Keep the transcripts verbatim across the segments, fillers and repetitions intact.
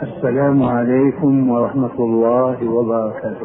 السلام عليكم ورحمة الله وبركاته.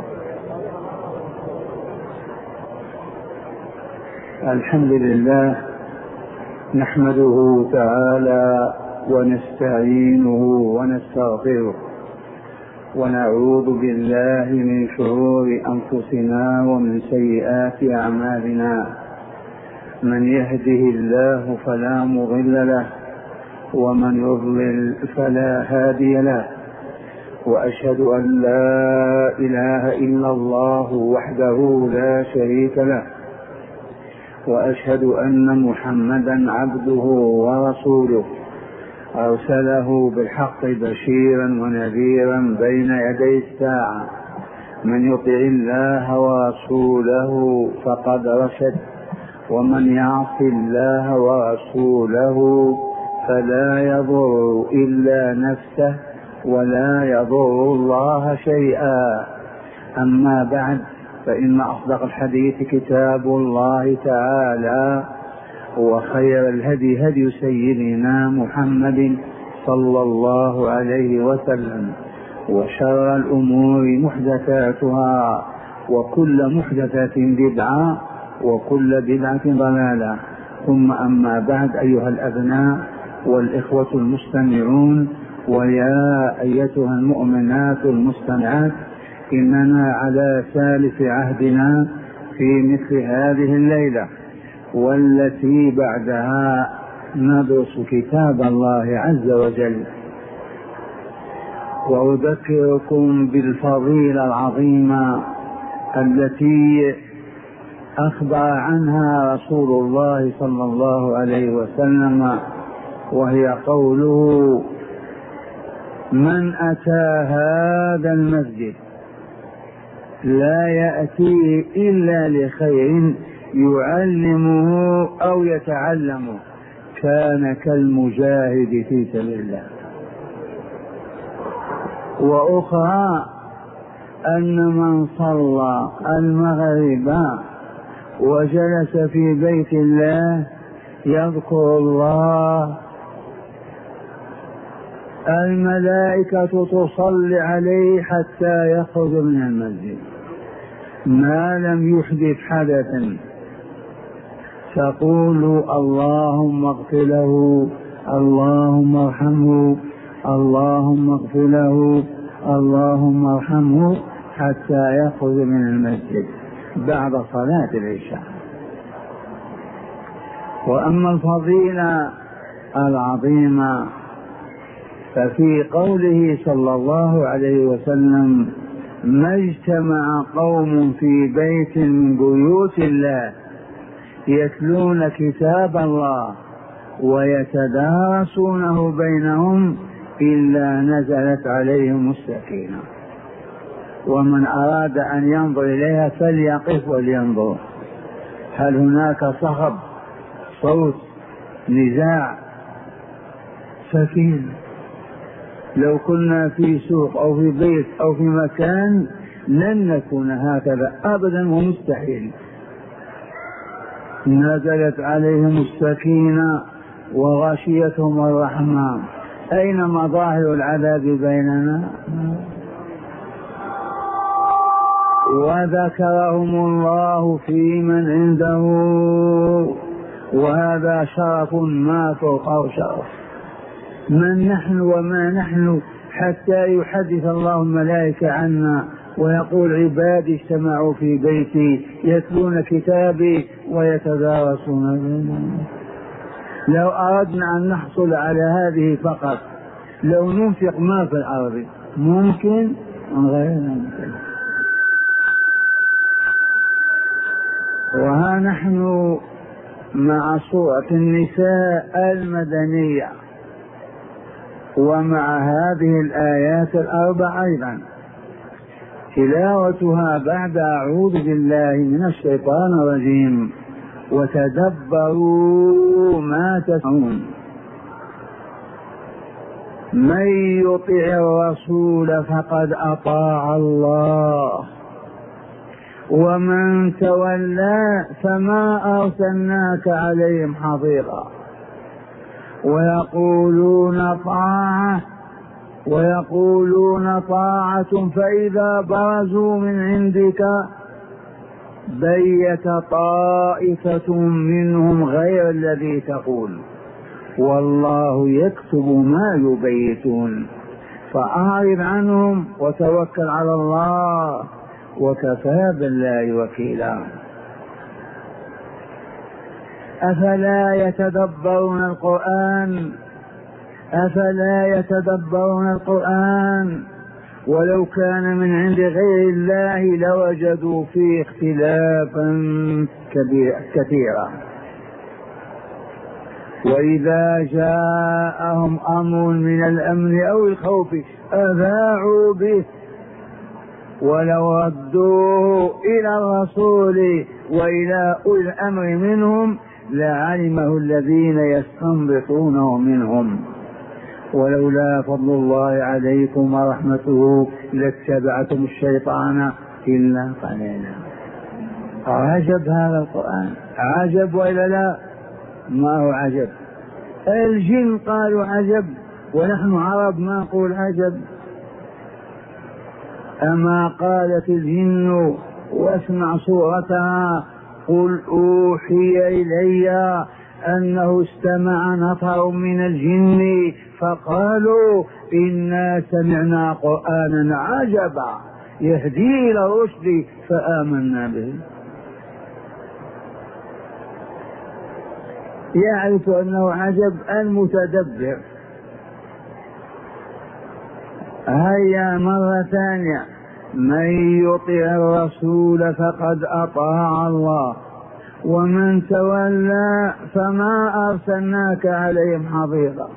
الحمد لله نحمده تعالى ونستعينه ونستغفره ونعوذ بالله من شرور أنفسنا ومن سيئات أعمالنا. من يهده الله فلا مضل له ومن يضلل فلا هادي له، وأشهد أن لا إله إلا الله وحده لا شريك له، وأشهد أن محمدا عبده ورسوله أرسله بالحق بشيرا ونذيرا بين يدي الساعة. من يطع الله ورسوله فقد رشد، ومن يعص الله ورسوله فلا يضر إلا نفسه ولا يضر الله شيئا. أما بعد، فإن أصدق الحديث كتاب الله تعالى، وخير الهدي هدي سيدنا محمد صلى الله عليه وسلم، وشر الأمور محدثاتها، وكل محدثة بدعة، وكل بدعة ضلالة. ثم أما بعد، أيها الأبناء والإخوة المستمعون، ويا أيتها المؤمنات المستمعات، إننا على ثالث عهدنا في مثل هذه الليلة والتي بعدها ندرس كتاب الله عز وجل. وأذكركم بالفضيلة العظيمة التي أخبر عنها رسول الله صلى الله عليه وسلم، وهي قوله: من أتى هذا المسجد لا يأتي إلا لخير يعلمه أو يتعلمه كان كالمجاهد في سبيل الله. وأخرى أن من صلى المغرب وجلس في بيت الله يذكر الله، الملائكة تصلي عليه حتى يخرج من المسجد ما لم يحدث حدثا، تقول: اللهم اغفر له، اللهم ارحمه، اللهم اغفر له، اللهم ارحمه، حتى يخرج من المسجد بعد صلاة العشاء. وأما الفضيلة العظيمة ففي قوله صلى الله عليه وسلم: ما اجتمع قوم في بيت من بيوت الله يتلون كتاب الله ويتدارسونه بينهم إلا نزلت عليهم السكينة. ومن أراد أن ينظر إليها فليقف ولينظر، هل هناك صخب، صوت، نزاع؟ سكينة. لو كنا في سوق أو في بيت أو في مكان لن نكون هكذا أبدا، ومستحيل. نزلت عليهم السكينة وغشيتهم الرحمة. أين مظاهر العذاب بيننا؟ وذكرهم الله في من عنده، وهذا شرف ما فوقه شرف. من نحن وما نحن حتى يحدث الله الملائكة عنا ويقول: عبادي اجتمعوا في بيتي يتلون كتابي ويتدارسون بينهم. لو أردنا أن نحصل على هذه فقط لو ننفق ما في الأرض، ممكن غير ممكن. وها نحن مع سورة النساء المدنية، ومع هذه الآيات الأربع أيضا تلاوتها بعد أعوذ بالله من الشيطان الرجيم: وتدبروا ما تسمعون. من يطع الرسول فقد أطاع الله، ومن تولى فما أرسلناك عليهم حفيظا. ويقولون طاعة ويقولون طاعة فإذا برزوا من عندك بيت طائفة منهم غير الذي تقول والله يكتب ما يبيتون فأعرض عنهم وتوكل على الله وكفى بالله وكيلا. أفلا يتدبرون القرآن أفلا يتدبرون القرآن ولو كان من عند غير الله لوجدوا فيه اختلافا كثيرا. وإذا جاءهم أمر من الأمن أو الخوف أذاعوا به ولو ردوه إلى الرسول وإلى أولي الأمر منهم لعلمه الذين يستنبطونه منهم ولولا فضل الله عليكم ورحمته لاتبعتم الشيطان إلا قليلا. عجب هذا القرآن، عجب وإلا لا؟ ما هو عجب. الجن قالوا عجب ونحن عرب ما نقول عجب. أما قالت الجن واسمع صورتها قل أوحي إلي أنه استمع نفر من الجن فقالوا إنا سمعنا قرآنا عجبا يهدي إلى الرشد فآمنا به. يعرف أنه عجب المتدبر. هيا مرة ثانية من يطع الرسول فقد أطاع الله ومن تولى فما أرسلناك عليهم حفيظا.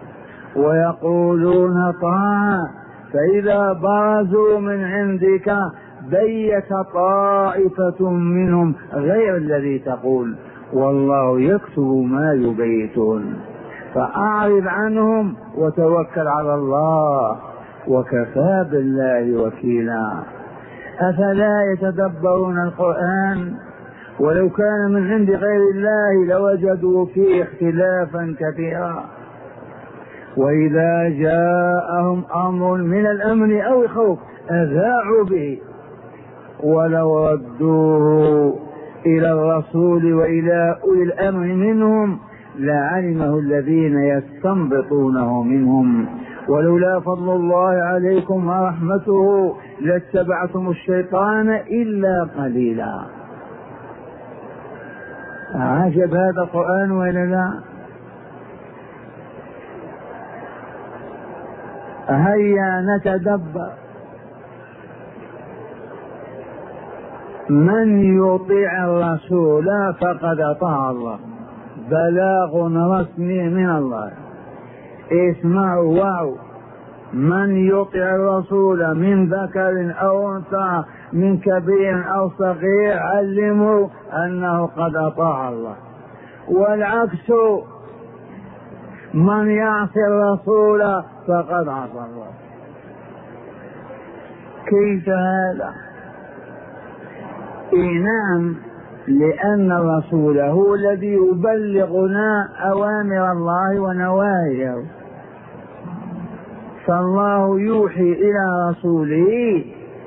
ويقولون طاعة فإذا برزوا من عندك بيت طائفة منهم غير الذي تقول والله يكتب ما يبيتون فأعرض عنهم وتوكل على الله وكفى بالله وكيلا. أفلا يتدبرون القرآن ولو كان من عند غير الله لوجدوا فيه اختلافا كثيرا. وإذا جاءهم أمر من الأمن أو الخوف أذاعوا به ولو ردوه إلى الرسول وإلى أولي الأمر منهم لعلمه الذين يستنبطونه منهم ولولا فضل الله عليكم ورحمته لاتبعتم الشيطان إلا قليلا. عجب هذا القرآن ولا لا؟ هيا نتدبر. من يطيع الرسول فقد أطاع الله. بلاغ رسمي من الله. اسمعوا واو. من يطيع الرسول من ذكر أو أنثى من كبير أو صغير علموا أنه قد أطاع الله. والعكس من يعصي الرسول فقد عصى الله. كيف هذا؟ إيه نعم، لأن الرسول هو الذي يبلغنا أوامر الله ونواهيه، فالله يوحي إلى رسوله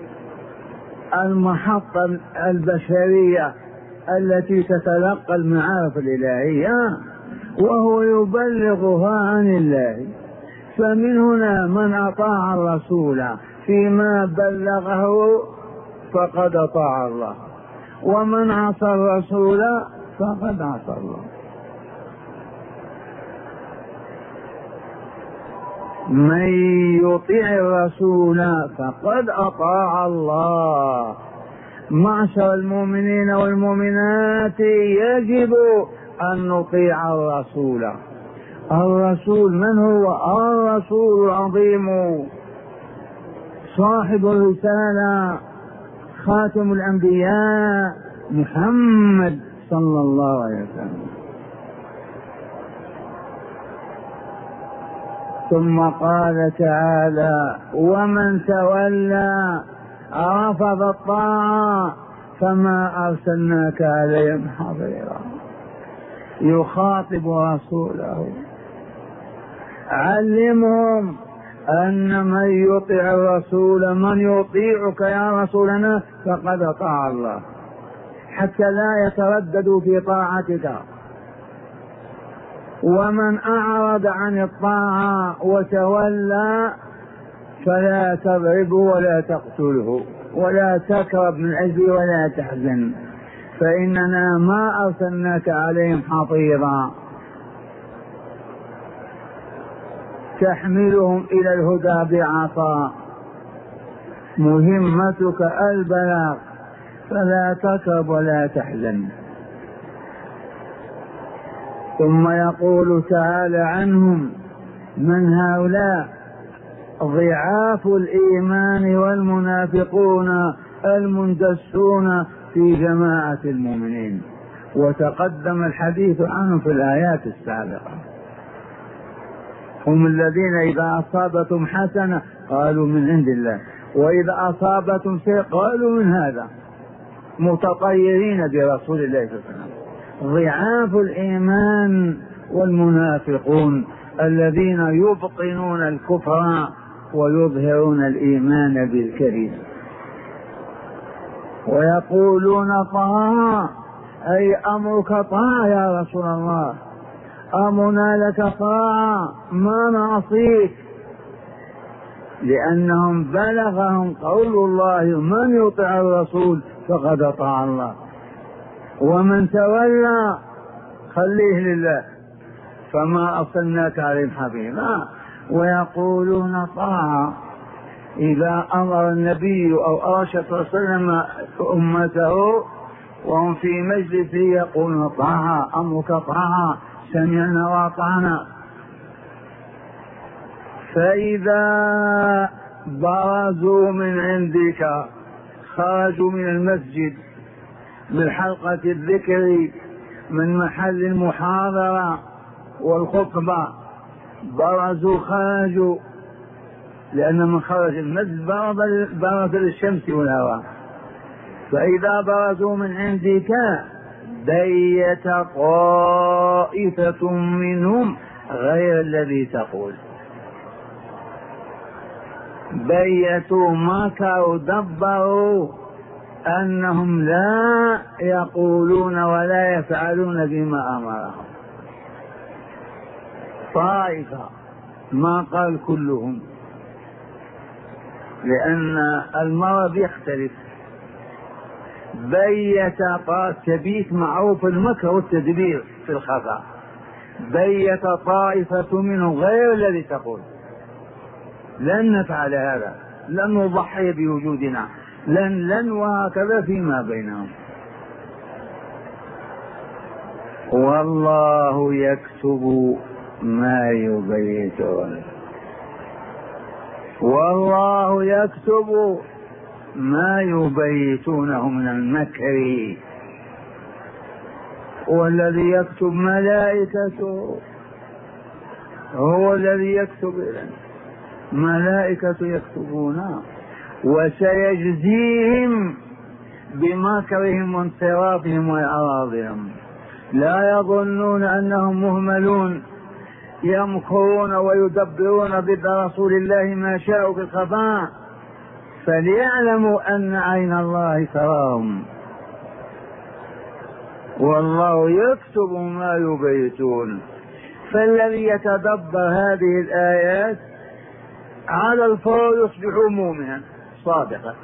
المحطة البشرية التي تتلقى المعارف الإلهية وهو يبلغها عن الله. فمن هنا من أطاع الرسول فيما بلغه فقد أطاع الله، ومن عصى الرسول فقد عصى الله. من يطيع الرسول فقد أطاع الله. معشر المؤمنين والمؤمنات يجب أن نطيع الرسول. الرسول من هو؟ الرسول العظيم صاحب الرسالة خاتم الأنبياء محمد صلى الله عليه وسلم. ثم قال تعالى ومن تولى رفض الطاعة فما أرسلناك عليهم حفيظا. يخاطب رسوله علمهم أن من يطيع الرسول، من يطيعك يا رسولنا فقد أطاع الله، حتى لا يترددوا في طاعتك. ومن أعرض عن الطاعة وتولى فلا تضربه ولا تقتله ولا تكرب من أجله ولا تحزن، فإننا ما أرسلناك عليهم حفيظا تحملهم إلى الهدى بعصا، مهمتك البلاغ، فلا تكرب ولا تحزن. ثم يقول تعالى عنهم: من هؤلاء ضعاف الإيمان والمنافقون المندسون في جماعة المؤمنين، وتقدم الحديث عنهم في الآيات السابقة. هم الذين إذا أصابتهم حسنة قالوا من عند الله، وإذا أصابتهم شيء قالوا من هذا، متطيرين برسول الله صلى الله عليه وسلم. ضعاف الإيمان والمنافقون الذين يبطنون الكفر ويظهرون الإيمان بالكذب، ويقولون طاعة، أي أمرك طاعة يا رسول الله، أمرنا لك طاعة ما نعصيك، لأنهم بلغهم قول الله: من يطع الرسول فقد أطاع الله، ومن تولى خليه لله فما أرسلناك عليهم حفيظا. ويقولون طاعة، إذا أمر النبي أو أرشد صلى الله عليه وسلم أمته وهم في مجلس يقولون طاعة، أمرك طاعة، سمعنا وأطعنا. فإذا برزوا من عندك، خرجوا من المسجد، من حلقة الذكر، من محل المحاضرة والخطبة، برزوا خرجوا، لأن من خرج المسجد برز للشمس والهواء. فإذا برزوا من عندك بيت طائفة منهم غير الذي تقول، بيتوا مكروا دبروا أنهم لا يقولون ولا يفعلون بما أمرهم. طائفة، ما قال كلهم، لأن المرض يختلف. بيت تبيت معروف المكر والتدبير في الخفاء، بيت طائفة منهم غير الذي تقول، لن نفعل هذا، لن نضحي بوجودنا، لن لن وهكذا فيما بينهم. والله يكتب ما يبيتون، والله يكتب ما يبيتونه من المكر، والذي يكتب ملائكته، هو الذي يكتب، ملائكة يكتبون، وسيجزيهم بمكرهم وانصرافهم وإعراضهم. لا يظنون أنهم مهملون، يمكرون ويدبرون ضد رسول الله ما شاءوا بالخفاء، فليعلموا أن عين الله تراهم، والله يكتب ما يبيتون. فالذي يتدبر هذه الآيات على الفور يصبح مؤمنا صادقا.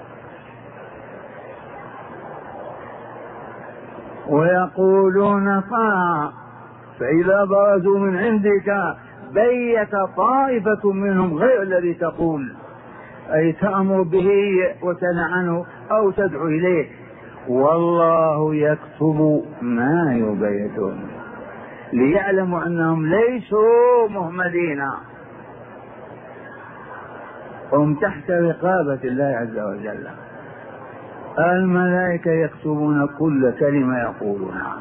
ويقولون طاعة، فإذا برزوا من عندك بيت طائفة منهم غير الذي تقول، أي تأمر به وتنهى عنه أو تدعو إليه. والله يكتب ما يبيتون، ليعلموا أنهم ليسوا مهملين، هم تحت رقابة الله عز وجل. الملائكة يكتبون كل كلمة يقولونها.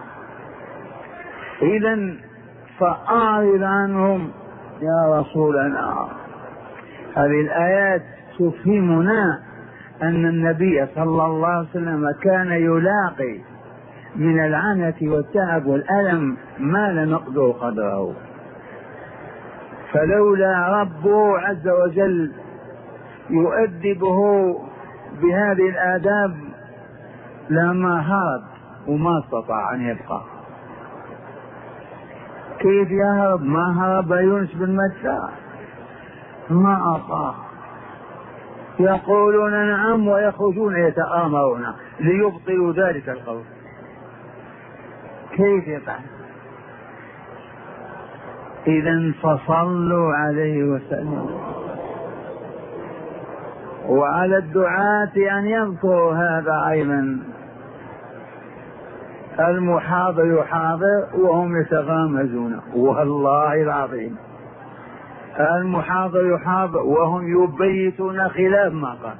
إذن فأعرض عنهم يا رسولنا. هذه الآيات تفهمنا أن النبي صلى الله عليه وسلم كان يلاقي من العنة والتعب والألم ما لا نقدر قدره، فلولا ربه عز وجل يؤدبه بهذه الآداب لما هرب وما استطاع أن يبقى. كيف يهرب؟ ما هرب يونس بن متى، ما أطاع. يقولون نعم ويخرجون يتآمرون ليبطلوا ذلك القول. كيف يفعل؟ إذا فصلوا عليه وسلم. وعلى الدعاة أن يذكروا هذا أيضا. المحاضر يحاضر وهم يتغامزون، والله العظيم المحاضر يحاضر وهم يبيتون خلاف ما قال.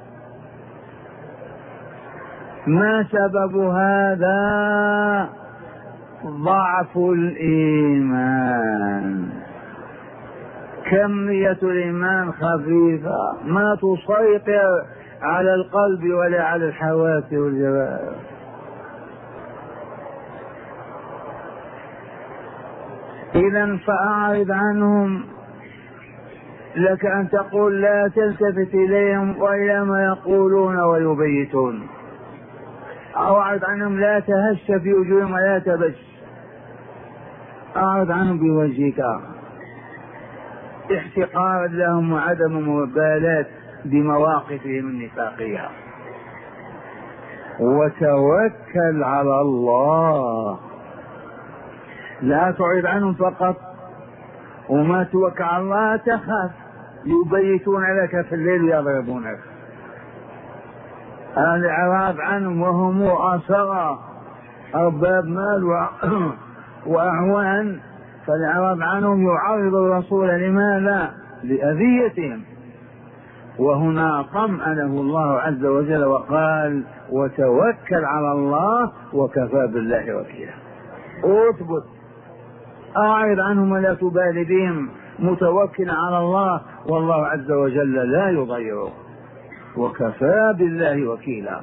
ما سبب هذا؟ ضعف الإيمان. كمية الإيمان خفيفة ما تسيطر على القلب ولا على الحواس والجوارح. إذا فأعرض عنهم. لك أن تقول لا تلتفت إليهم وإلى ما يقولون ويبيتون، أو أعرض عنهم لا تهش في وجوههم ولا تبش. أعرض عنهم بوجهك احتقارا لهم وعدم مبالاة بمواقفهم النفاقية. وتوكل على الله، لا تعرض عنهم فقط وما توكل على الله تخاف يبيتون لك في الليل ويضربونك. الإعراض عنهم وهم أسرى أرباب مال وأعوان، فالإعراض عنهم يعرض الرسول لماذا؟ لأذيتهم. وهنا طمأنه الله عز وجل وقال وتوكل على الله وكفى بالله وكيلا. اثبت، أعرض عنهم ولا تبالي بهم، متوكل على الله والله عز وجل لا يضيعه، وكفى بالله وكيلا.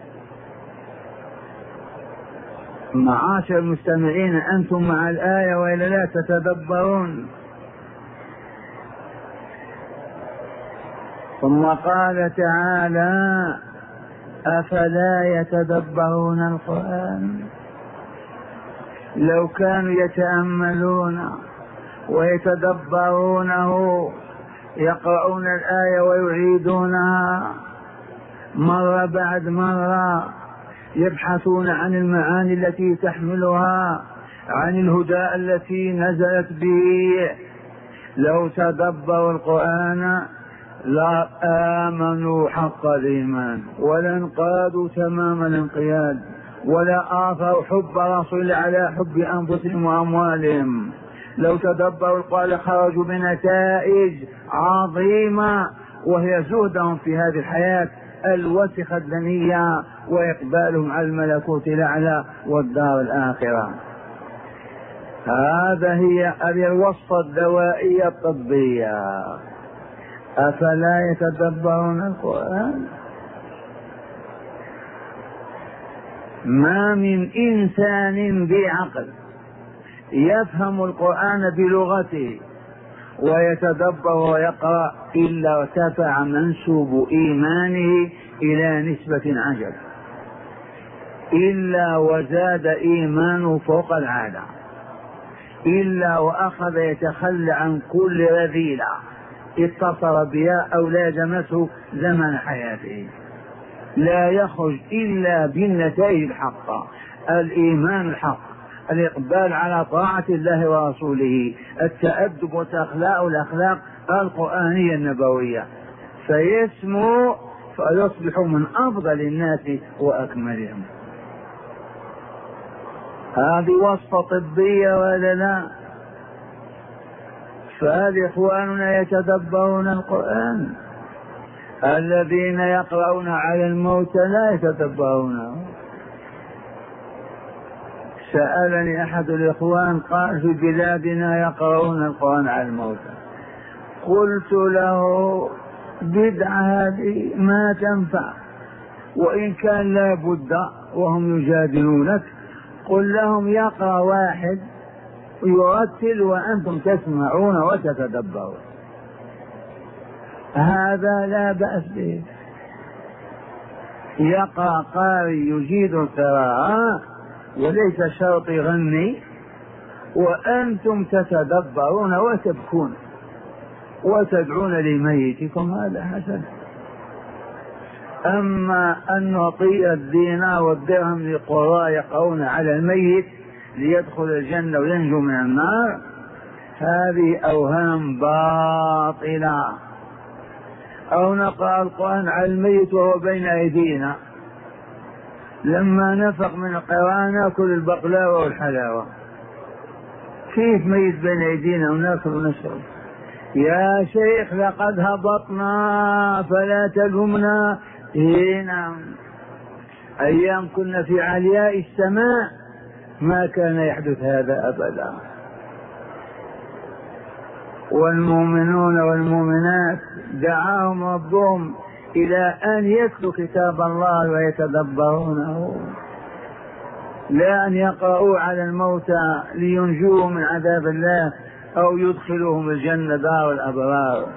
معاشر المستمعين، أنتم مع الآية وإلا لا تتدبرون؟ ثم قال تعالى أفلا يتدبرون القرآن؟ لو كانوا يتأملون ويتدبرونه، يقرؤون الآية ويعيدونها مرة بعد مرة، يبحثون عن المعاني التي تحملها، عن الهدى التي نزلت به، لو تدبروا القرآن لا آمنوا حق الإيمان ولا انقادوا تمام الانقياد ولا آثروا حب رسول على حب أنفسهم وأموالهم. لو تدبروا القرآن خرجوا بنتائج عظيمة، وهي زهدهم في هذه الحياة الوسخة الدنيا وإقبالهم على الملكوت الأعلى والدار الآخرة. هذا هي الوصفة الدوائية الطبية. أفلا يتدبرون القرآن؟ ما من إنسان ذي عقل يفهم القرآن بلغته ويتدبر ويقرأ إلا ارتفع منسوب إيمانه إلى نسبة عجب، إلا وزاد إيمانه فوق العادة، إلا وأخذ يتخلى عن كل رذيلة اتصل بها أو لازمته زمن حياته. لا يخرج إلا بالنتائج الحقة، الإيمان الحق، الإقبال على طاعة الله ورسوله، التأدب والأخلاق والأخلاق القرآنية النبوية، فيسمو فيصبح من أفضل الناس وأكملهم. هذه وصفة طبية ولا لا؟ فهذه إخواننا يتدبرون القرآن، الذين يقرؤون على الموتى لا يتدبرونه. سألني أحد الإخوان قال في بلادنا يقرؤون القرآن على الموتى، قلت له بدعة هذه ما تنفع، وإن كان لا بد وهم يجادلونك قل لهم يقرأ واحد يرتل وأنتم تسمعون وتتدبرون، هذا لا بأس به. يقرأ قارئ يجيد القراءة وليس شرط يغني وأنتم تتدبرون وتبكون وتدعون لميتكم، هذا حسن. أما أن نعطي الدينار والدرهم لقراء يقرؤون على الميت ليدخل الجنة وينجو من النار، هذه أوهام باطلة. أو نقرأ القرآن على الميت وهو بين أيدينا، لما نفق من القراءة نأكل البقلاوة والحلاوة، كيف ميت بين أيدينا ونأكل ونشرب؟ يا شيخ لقد هبطنا فلا تلومنا. هنا أيام كنا في علياء السماء ما كان يحدث هذا أبدا. والمؤمنون والمؤمنات دعاهم ربهم إلى أن يتلوا كتاب الله ويتدبرونه، لا أن يقرؤوا على الموتى لينجوهم من عذاب الله أو يدخلوهم الجنة دار الأبرار.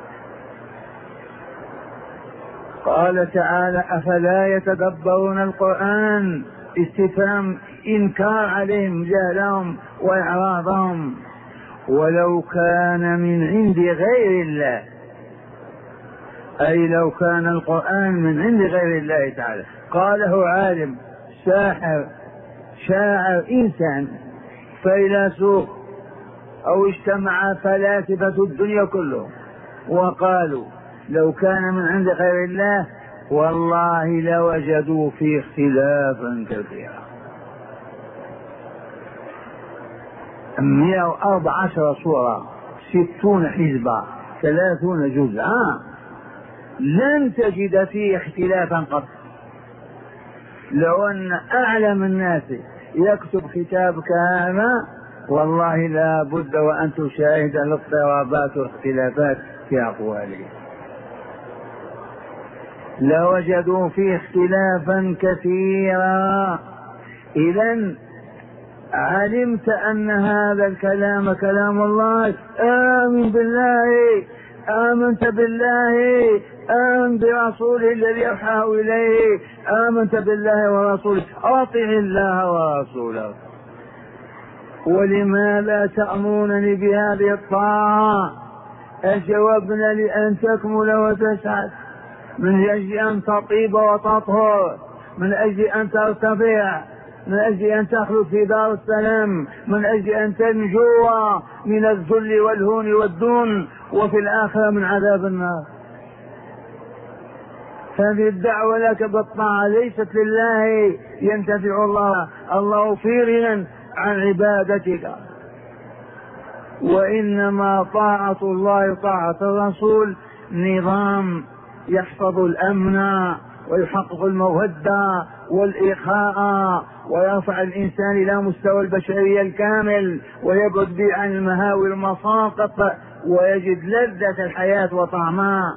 قال تعالى: أفلا يتدبرون القرآن؟ استفهام إنكار عليهم جهلهم وإعراضهم. ولو كان من عند غير الله، أي لو كان القرآن من عند غير الله تعالى، قاله عالم ساحر شاعر إنسان فيلسوف أو اجتمع فلاسفة الدنيا كلهم وقالوا لو كان من عند غير الله والله لوجدوا فيه اختلافا كثيرا. مئة وأربع عشر سورة، ستون حزبا، ثلاثون جزءا، لن تجد فيه اختلافا قط. لو أن أعلم الناس يكتب كتاب كهذا والله لا بد وأن تشاهد الاضطرابات والاختلافات في أقواله، لوجدوا فيه اختلافا كثيرا. إذن علمت أن هذا الكلام كلام الله، آمن بالله، آمنت بالله، آمن برسوله الذي أوحاه إليه، آمنت بالله ورسوله، أطع الله ورسوله. ولماذا تأمرونني بهذه الطاعة؟ أجوبنا لأن تكمل وتسعد، من أجل أن تطيب وتطهر، من أجل أن ترتفع، من أجل أن تخلد في دار السلام، من أجل أن تنجو من الذل والهون والدون وفي الآخرة من عذاب النار. هذه الدعوة لك بالطاعة ليست لله ينتفع الله، الله في غنى عن عبادتك، وإنما طاعة الله طاعة الرسول نظام يحفظ الأمن ويحقق المودة والإخاء ويرفع الإنسان إلى مستوى البشرية الكامل ويبعد به عن المهاوي والمساقط ويجد لذة الحياة وطعمها،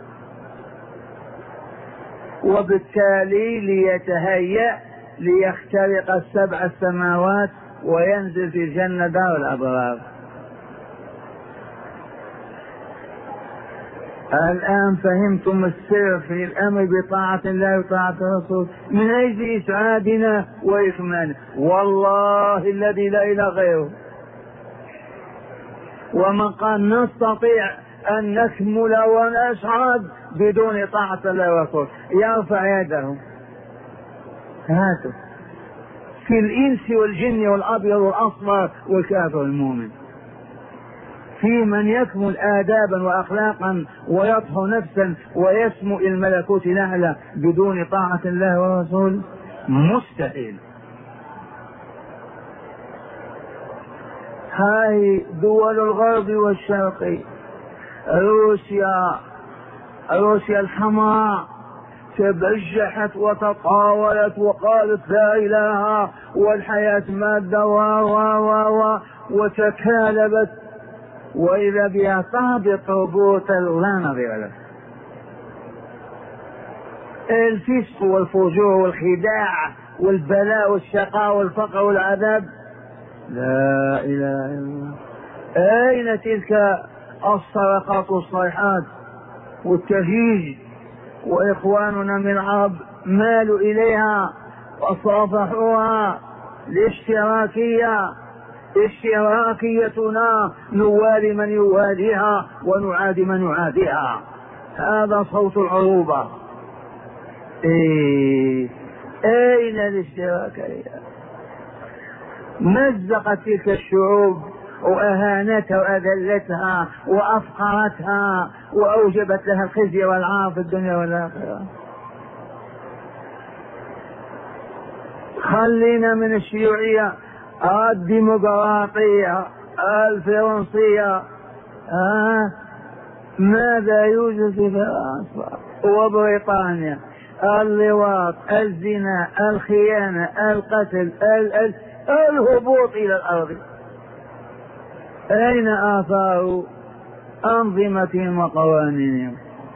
وبالتالي ليتهيأ ليخترق السبع السماوات وينزل في الجنة دار الأبرار. الآن فهمتم السر في الأمر بطاعة الله وطاعة الرسول من أجل إسعادنا وإكمالنا، والله الذي لا إله غيره. ومن قال نستطيع أن نكمل ونسعد بدون طاعة الله ورسوله يرفع يده. هاتوا في الإنس والجن والأبيض والأصفر والكافر المؤمن، في من يكمل آدابا وأخلاقا ويطهر نفسا ويسمو الملكوت الأعلى بدون طاعة الله ورسوله؟ مستحيل. هاي دول الغرب والشرق، روسيا روسيا الحمراء تبجحت وتطاولت وقالت لا إله والحياة مادة و و و وتكالبت، وإذا بها تهبط هبوطا لا نظير له. الفسق والفجور والخداع والبلاء والشقاء والفقر والعذاب لا إله إلا الله. أين تلك الصرخات والصيحات والتهيج؟ وإخواننا من العرب مالوا إليها وصافحوها. الاشتراكية اشتراكيتنا نوالي من يواليها ونعادي من يعاديها. هذا صوت العروبة. إيه؟ أين الاشتراكية؟ مزقت تلك الشعوب وأهانتها وأذلتها وأفقرتها وأوجبت لها الخزي والعار في الدنيا والآخرة. خلينا من الشيوعية، الديمقراطية، الفرنسية. آه ماذا يوجد في فرنسا وبريطانيا؟ اللواط، الزنا، الخيانة، القتل، ال ال الهبوط إلى الأرض. أين آثار أنظمتهم وقوانينهم؟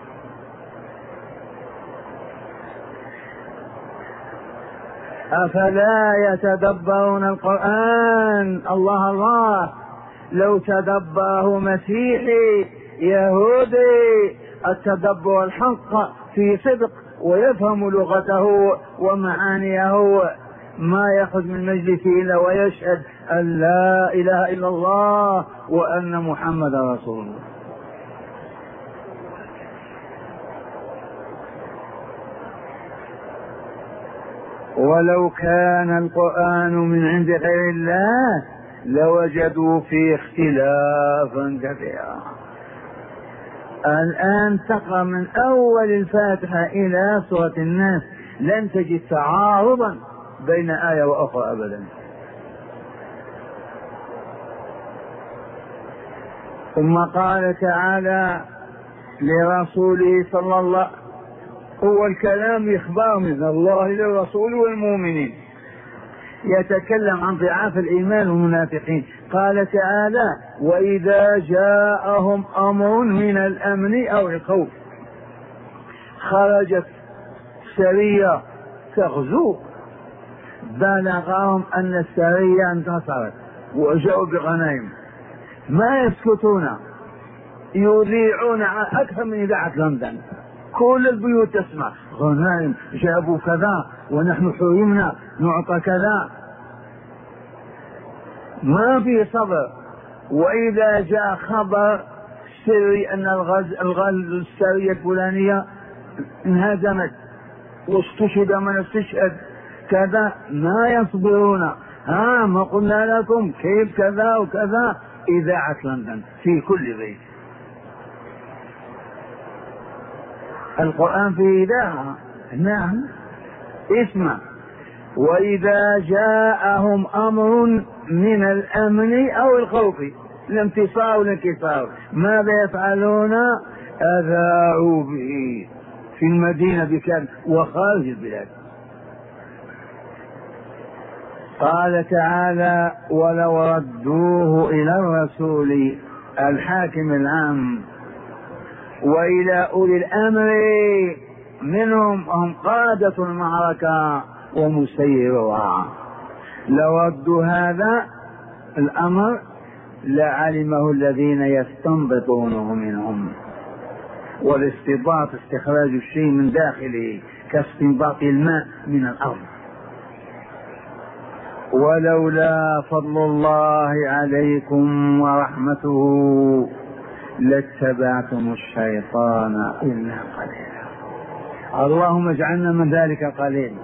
أفلا يتدبرون القرآن؟ الله الله، لو تدبره مسيحي يهودي التدبر الحق في صدق ويفهم لغته ومعانيه ما يخرج من مجلسه إلا ويشهد أن لا إله إلا الله وأن محمد رسول الله. ولو كان القرآن من عند غير الله لوجدوا فيه اختلافا كثيرا. الآن تقرأ من أول الفاتحة إلى سورة الناس لن تجد تعارضا بين آية وأخرى أبدا. ثم قال تعالى لرسوله صلى الله عليه وسلم، هو الكلام إخبار من الله للرسول والمؤمنين، يتكلم عن ضعاف الإيمان والمنافقين. قال تعالى: وإذا جاءهم أمر من الأمن أو الخوف. خرجت سرية تغزو، بلغهم أن السرية انتصرت وجاءوا بغنائم، ما يسكتون، يذيعون أكثر من إذاعة لندن، كل البيوت تسمع غنائم، جابوا كذا ونحن حرمنا نعطى كذا، ما في صبر. وإذا جاء خبر سري أن الغز الغز السرية الفلانية انهزمت واستشهد من استشهد كذا، ما يصبرون. ها ما قلنا لكم كيف كذا وكذا، إذاعة لندن في كل بيت. القرآن في إذاعة، نعم. اسمع: وإذا جاءهم أمر من الأمن أو الخوف، الانتصار والانكسار، ماذا يفعلون؟ أذاعوا به في المدينة بكامل وخارج البلاد. قال تعالى: ولو ردوه إلى الرسول الحاكم العام وإلى أولي الأمر منهم، هم قادة المعركة ومسيرها، لردوا هذا الأمر لعلمه الذين يستنبطونه منهم. والاستنباط استخراج الشيء من داخله كاستنباط الماء من الأرض. ولولا فضل الله عليكم ورحمته لاتبعتم الشيطان إلا قليلا. اللهم اجعلنا من ذلك القليل.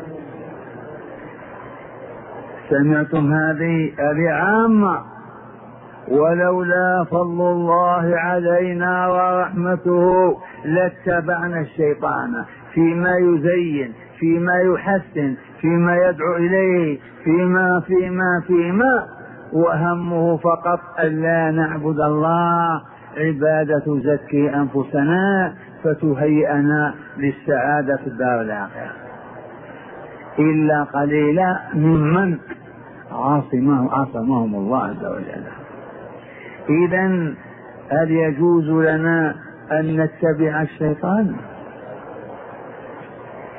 سمعتم هذه هذه عامة. ولولا فضل الله علينا ورحمته لاتبعنا الشيطان فيما يزين، فيما يحسن، فيما يدعو إليه، فيما فيما فيما وهمه فقط ألا نعبد الله عبادة تزكي أنفسنا فتهيئنا للسعادة في الدار الآخرة، إلا قليلا ممن عاصمه عاصمهم الله عز وجل. إذن هل يجوز لنا أن نتبع الشيطان؟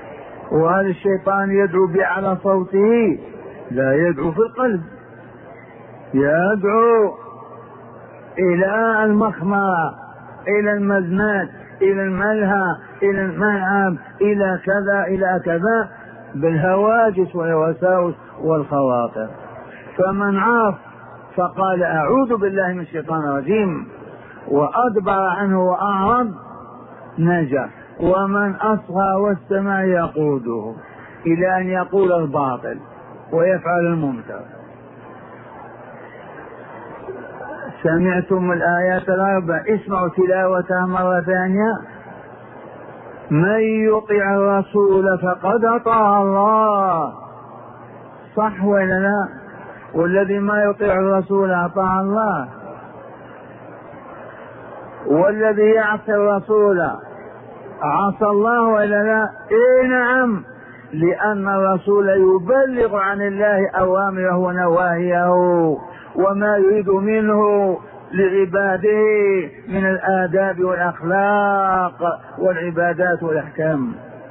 وهل الشيطان يدعو بأعلى صوته؟ لا، يدعو في القلب. يدعو إلى المخمرة، إلى المزنات، إلى الملهى، إلى الملعب، إلى كذا إلى كذا، بالهواجس والوساوس والخواطر. فمن عاف فقال أعوذ بالله من الشيطان الرجيم وأدبر عنه وأعرض نجا، ومن أصغى واستمع يقوده إلى أن يقول الباطل ويفعل المنكر. سمعتم الآيات الأربع، اسمعوا تلاوتها مرة ثانية. من يطع الرسول فقد أطاع الله، صح ولا لا؟ والذي ما يطيع الرسول أطاع الله، والذي يعصي الرسول عصى الله ولا لا؟ إيه نعم، لأن الرسول يبلغ عن الله أوامره ونواهيه وما يريد منه لعباده من الآداب والأخلاق والعبادات والأحكام.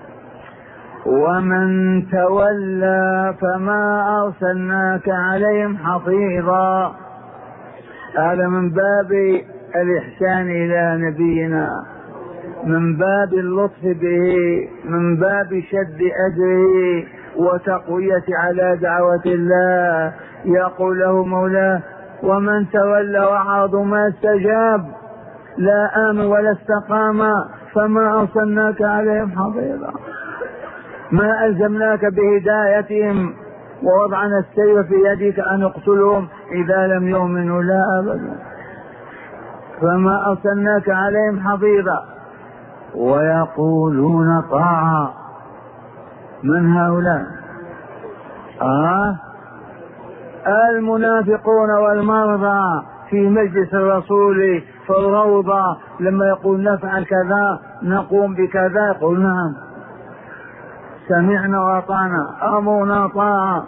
ومن تولى فما أرسلناك عليهم حفيظا. هذا من باب الإحسان إلى نبينا، من باب اللطف به، من باب شد أجره وتقوية على دعوة الله. يقول له مولاه ومن تولى وأعرض ما استجاب لا آمن ولا استقام فما أرسلناك عليهم حفيظا. ما ألزمناك بهدايتهم ووضعنا السيف في يدك أن اقتلهم إذا لم يؤمنوا، لا أبدا. فما أرسلناك عليهم حفيظا. ويقولون طاعة. من هؤلاء؟ آه المنافقون والمرضى في مجلس الرسول في الروضة، لما يقول نفعل كذا نقوم بكذا يقول نعم سمعنا وأطعنا، أمرنا طاعة.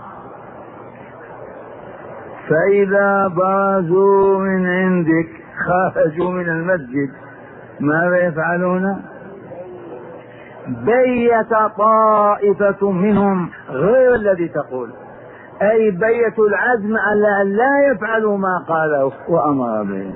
فإذا برزوا من عندك خرجوا من المسجد ماذا يفعلون؟ بيت طائفة منهم غير الذي تقول، أي بيت العزم على أن لا يفعلوا ما قاله وأمر به.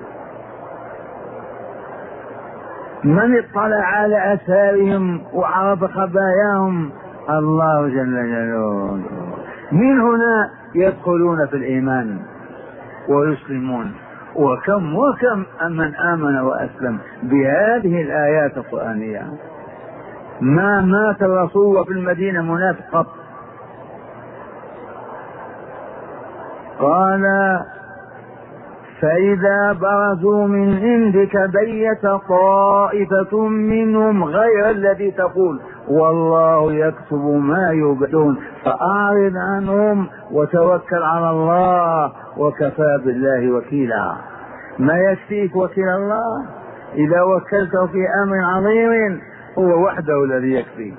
من اطلع على أثارهم وعرف خباياهم؟ الله جل جلاله. من هنا يدخلون في الإيمان ويسلمون. وكم وكم من آمن وأسلم بهذه الآيات القرآنية. ما مات الرسول وفي المدينة منافق قط. قال فإذا برزوا من عندك بيت طائفة منهم غير الذي تقول والله يكتب ما يبدون فأعرض عنهم وتوكل على الله وكفى بالله وكيلا. ما يكفيك وكيل الله؟ إذا وكلته في أمر عظيم هو وحده الذي يكفي.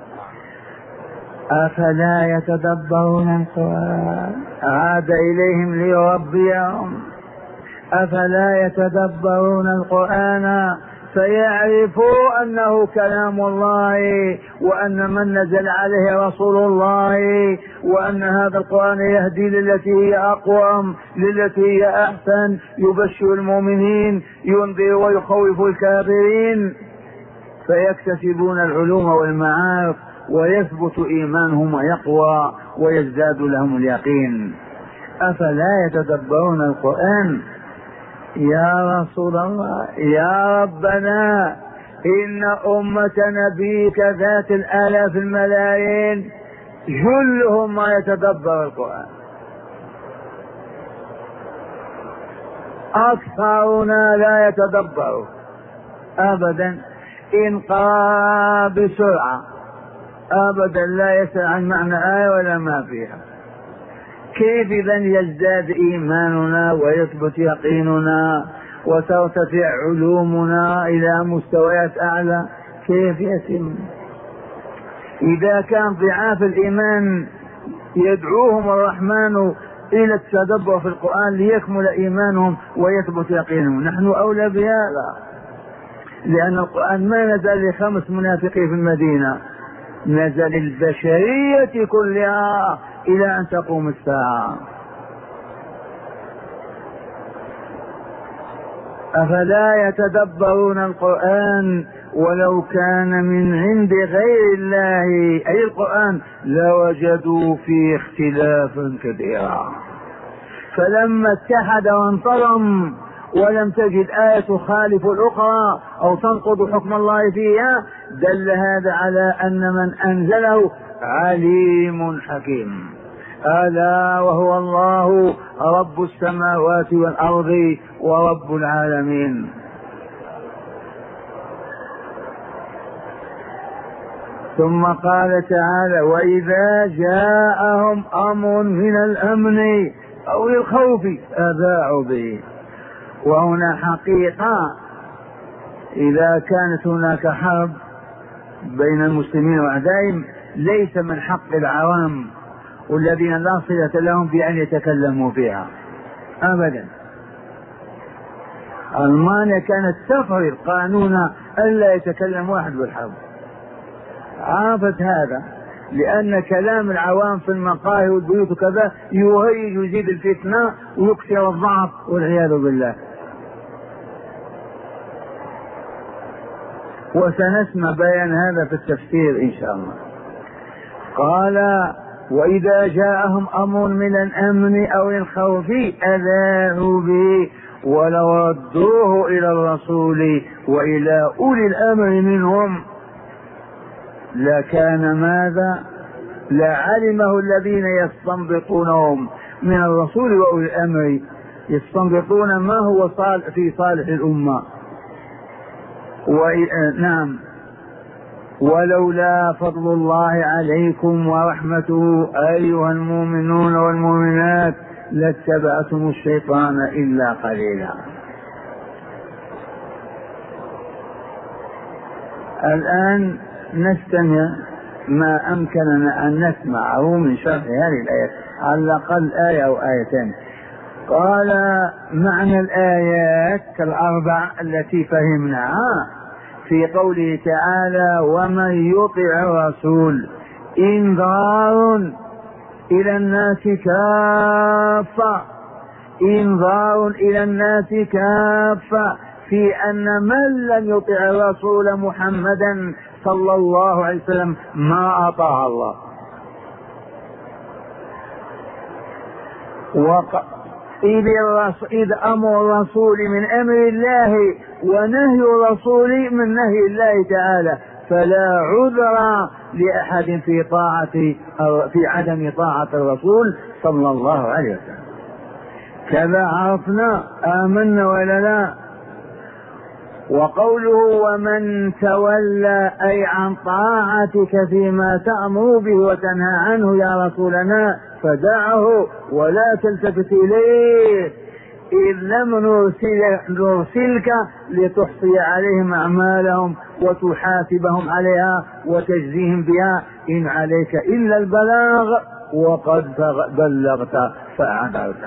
أفلا يتدبرون القرآن؟ عاد إليهم ليربيهم. أفلا يتدبرون القرآن فيعرفوا أنه كلام الله وأن من نزل عليه رسول الله وأن هذا القرآن يهدي للتي هي أقوم للتي هي أحسن، يبشر المؤمنين ينذر ويخوف الكافرين، فيكتسبون العلوم والمعارف ويثبت إيمانهم ويقوى ويزداد لهم اليقين. أفلا يتدبرون القرآن؟ يا رسول الله يا ربنا إن أمة نبيك ذات الآلاف الملايين جلهم ما يتدبر القرآن، أكثرنا لا يتدبر أبدا، إن قرأ بسرعة أبدا لا يسأل عن معنى آية ولا ما فيها. كيف إذن يزداد إيماننا ويثبت يقيننا وترتفع علومنا إلى مستويات أعلى؟ كيف يتم؟ إذا كان ضعاف الإيمان يدعوهم الرحمن إلى التدبر في القرآن ليكمل إيمانهم ويثبت يقينهم، نحن أولى بهذا، لأن القرآن ما نزل لخمس منافقين في المدينة، نزل البشرية كلها إلى أن تقوم الساعة. أفلا يتدبرون القرآن ولو كان من عند غير الله أي القرآن لوجدوا فيه اختلافا كثيرا. فلما اتحد وانتظم ولم تجد آية تخالف الأخرى أو تنقض حكم الله فيها دل هذا على أن من أنزله عليم حكيم. ألا وهو الله رب السماوات والأرض ورب العالمين. ثم قال تعالى وإذا جاءهم أمر من الأمن أو الخوف أذاعوا به. وهنا حقيقة إذا كانت هناك حرب بين المسلمين وأعدائهم ليس من حق العوام والذين لا صلة لهم بأن يتكلموا فيها أبدا. ألمانيا كانت تفرض قانون ألا يتكلم واحد بالحرب، عرفت هذا لأن كلام العوام في المقاهي والبيوت وكذا يهيج ويزيد الفتنة ويكثر الضعف والعياذ بالله. وسنسمع بيان هذا في التفسير إن شاء الله. قال وإذا جاءهم أمر من الأمن أو الخوف أذاعوا به ولو ردوه إلى الرسول وإلى أولي الأمر منهم لكان ماذا لعلمه الذين يستنبطونهم من الرسول وأولي الأمر، يستنبطون ما هو صالح في صالح الأمة. نعم ولولا فضل الله عليكم ورحمته أيها المؤمنون والمؤمنات لاتبعتم الشيطان إلا قليلا. الآن نستمع ما أمكننا أن نسمعه من شرح هذه الآية على الأقل آية أو آيتين. قال معنى الآيات الأربع التي فهمناها في قوله تعالى ومن يطع الرسول إنذار إلى الناس كافة، إنذار إلى الناس كافة في أن من لم يطع الرسول محمدا صلى الله عليه وسلم ما أطاع الله. وق... إذ أمر الرسول من أمر الله ونهي الرسول من نهي الله تعالى فلا عذر لأحد في طاعة في عدم طاعة الرسول صلى الله عليه وسلم. كذا عرفنا آمنا ولا لا. وقوله ومن تولى أي عن طاعتك فيما تأمر به وتنهى عنه يا رسولنا فدعه ولا تلتفت إليه إذ لم نرسل نرسلك لتحصي عليهم أعمالهم وتحاسبهم عليها وتجزيهم بها إن عليك إلا البلاغ وقد بلغت فأعذرت.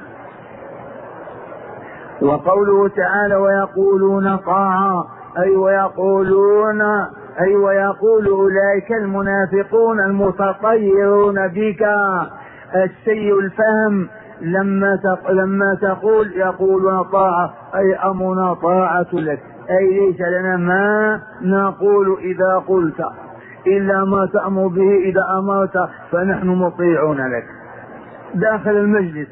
وقوله تعالى ويقولون طاعة أي ويقولون أي ويقول أولئك المنافقون المتطيرون بك السيء الفهم لما لما تقول يقولون طاعة أي أمرنا طاعة لك أي ليس لنا ما نقول إذا قلت إلا ما تأمر به إذا أمرت فنحن مطيعون لك داخل المجلس.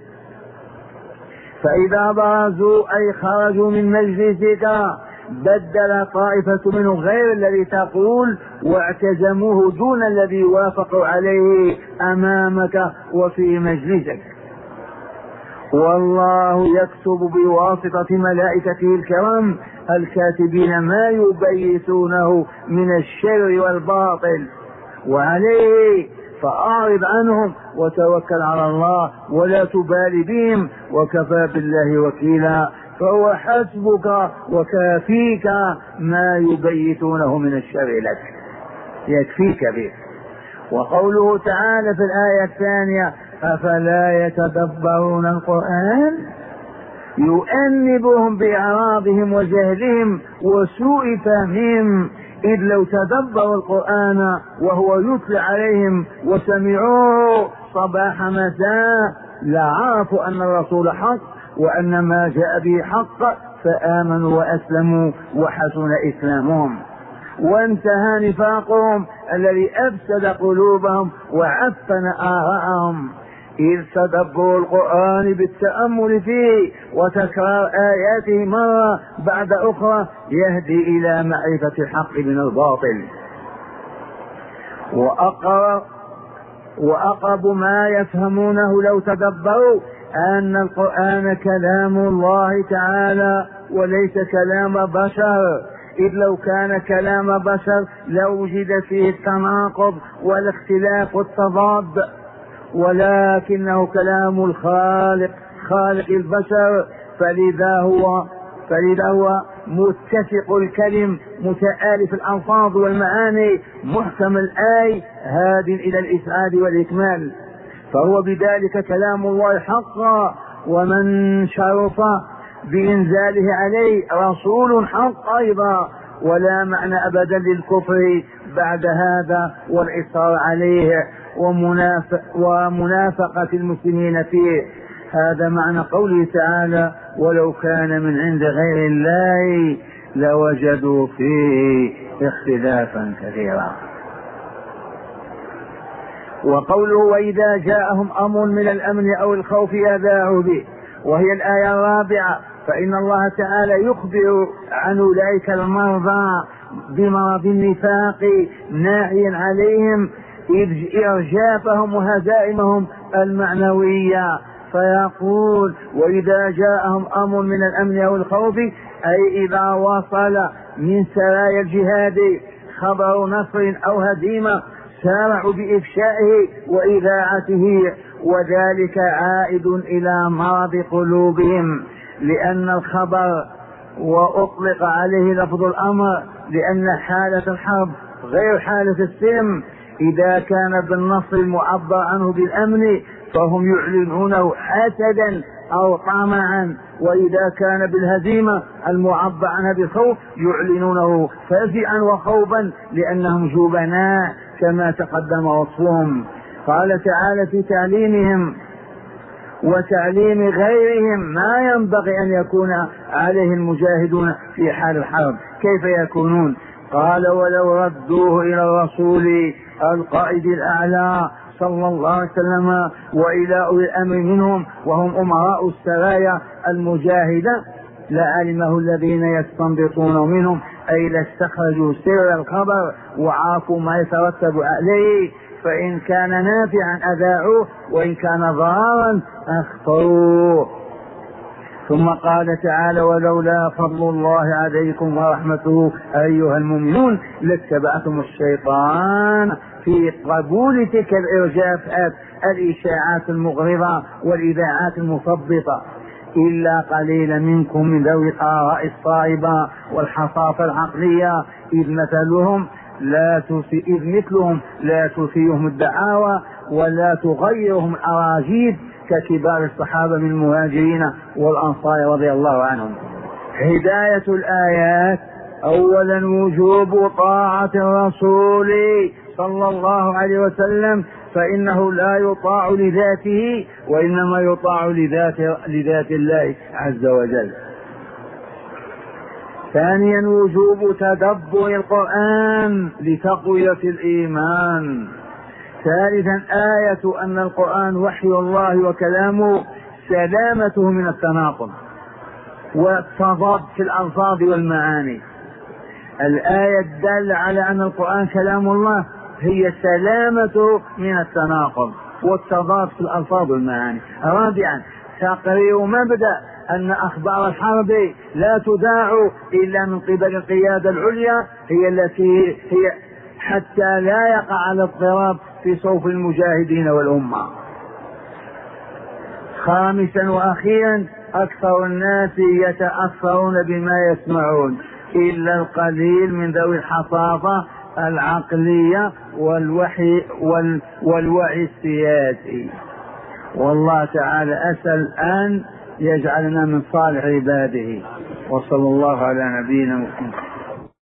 فإذا برزوا أي خرجوا من مجلسك بدل طائفة منه غير الذي تقول واعتزموه دون الذي وافقوا عليه أمامك وفي مجلسك. والله يكتب بواسطة ملائكته الكرام الكاتبين ما يبيتونه من الشر والباطل وعليه فأعرض عنهم وتوكل على الله ولا تبالي بهم وكفى بالله وكيلا فهو حسبك وكافيك ما يبيتونه من الشر لك يكفيك به. وقوله تعالى في الآية الثانية أفلا يتدبرون القرآن يؤنبهم بإعراضهم وجهلهم وسوء فهمهم إذ لو تدبروا القرآن وهو يتلى عليهم وسمعوه صباح مساء لعرفوا أن الرسول حق وأن ما جاء به حق فآمنوا وأسلموا وحسن إسلامهم، وانتهى نفاقهم الذي أفسد قلوبهم وعفن آراءهم. إذ تدبر القرآن بالتأمل فيه وتكرار آياته مرة بعد أخرى يهدي إلى معرفة الحق من الباطل. وأقرب, وأقرب ما يفهمونه لو تدبروا أن القرآن كلام الله تعالى وليس كلام بشر، إذ لو كان كلام بشر لوجد فيه التناقض والاختلاف والتضاد، ولكنه كلام الخالق خالق البشر، فلذا هو فلذا هو متسق الكلم متآلف الألفاظ والمعاني محكم الآي هاد إلى الإسعاد والإكمال، فهو بذلك كلام الله حقا. ومن شرف بإنزاله عليه رسول حق أيضا، ولا معنى أبدا للكفر بعد هذا والإصرار عليه ومنافقة المسلمين فيه. هذا معنى قوله تعالى: ولو كان من عند غير الله لوجدوا فيه اختلافا كثيرا. وقوله: وإذا جاءهم أمر من الأمن أو الخوف أذاعوا به، وهي الآية الرابعة، فإن الله تعالى يخبر عن أولئك المرضى بمرض النفاق ناعيا عليهم إرجافهم وهزائمهم المعنوية، فيقول: وإذا جاءهم أمر من الأمن أو الخوف، أي إذا وصل من سرايا الجهاد خبر نصر أو هزيمة سارعوا بإفشائه وإذاعته، وذلك عائد إلى مرض قلوبهم، لأن الخبر وأطلق عليه لفظ الأمر لأن حالة الحرب غير حالة السلم. إذا كان بالنصر المعبر عنه بالأمن فهم يعلنونه حسدا أو طمعا، وإذا كان بالهزيمة المعبر عنها بالخوف يعلنونه فزعا وخوفا لأنهم جبناء كما تقدم وصفهم. قال تعالى في تعليمهم وتعليم غيرهم ما ينبغي أن يكون عليه المجاهدون في حال الحرب، كيف يكونون؟ قال: ولو ردوه إلى الرسول القائد الأعلى صلى الله عليه وسلم وإلى أولي الأمر منهم وهم أمراء السرايا المجاهدة لعلمه الذين يستنبطون منهم، أي لاستخرجوا سر الخبر وعافوا ما يترتب عليه، فإن كان نافعا أذاعوه وإن كان ضارا أخفروه. ثم قال تعالى: ولولا فضل الله عليكم ورحمته أيها المؤمنون لاتبعتم الشيطان في قبول تلك الإرجافات الإشاعات المغرضة والإذاعات المثبطة، إلا قليلا منكم من ذوي الآراء الصائبة والحصافة العقلية، إذ مثلهم لا تسي... إذ مثلهم لا تثيرهم الدعاوى ولا تغيرهم الأراجيف ككبار الصحابة من المهاجرين والأنصار رضي الله عنهم. هداية الآيات: أولا وجوب طاعة الرسول صلى الله عليه وسلم، فإنه لا يطاع لذاته وإنما يطاع لذات, لذات الله عز وجل. ثانيا وجوب تدبر القرآن لتقوية الإيمان. ثالثا آية أن القرآن وحي الله وكلامه سلامته من التناقض والتضاد في الألفاظ والمعاني. الآية الدالة على أن القرآن كلام الله هي سلامته من التناقض والتضاد في الألفاظ والمعاني. رابعا تقرير مبدأ أن أخبار الحرب لا تذاع إلا من قبل القيادة العليا، هي التي هي حتى لا يقع الاضطراب في صوف المجاهدين والأمة. خامسا وأخيرا أكثر الناس يتأثرون بما يسمعون إلا القليل من ذوي الحصافة العقلية والوحي وال والوعي السياسي. والله تعالى أسأل أن يجعلنا من صالح عباده، وصلى الله على نبينا محمد.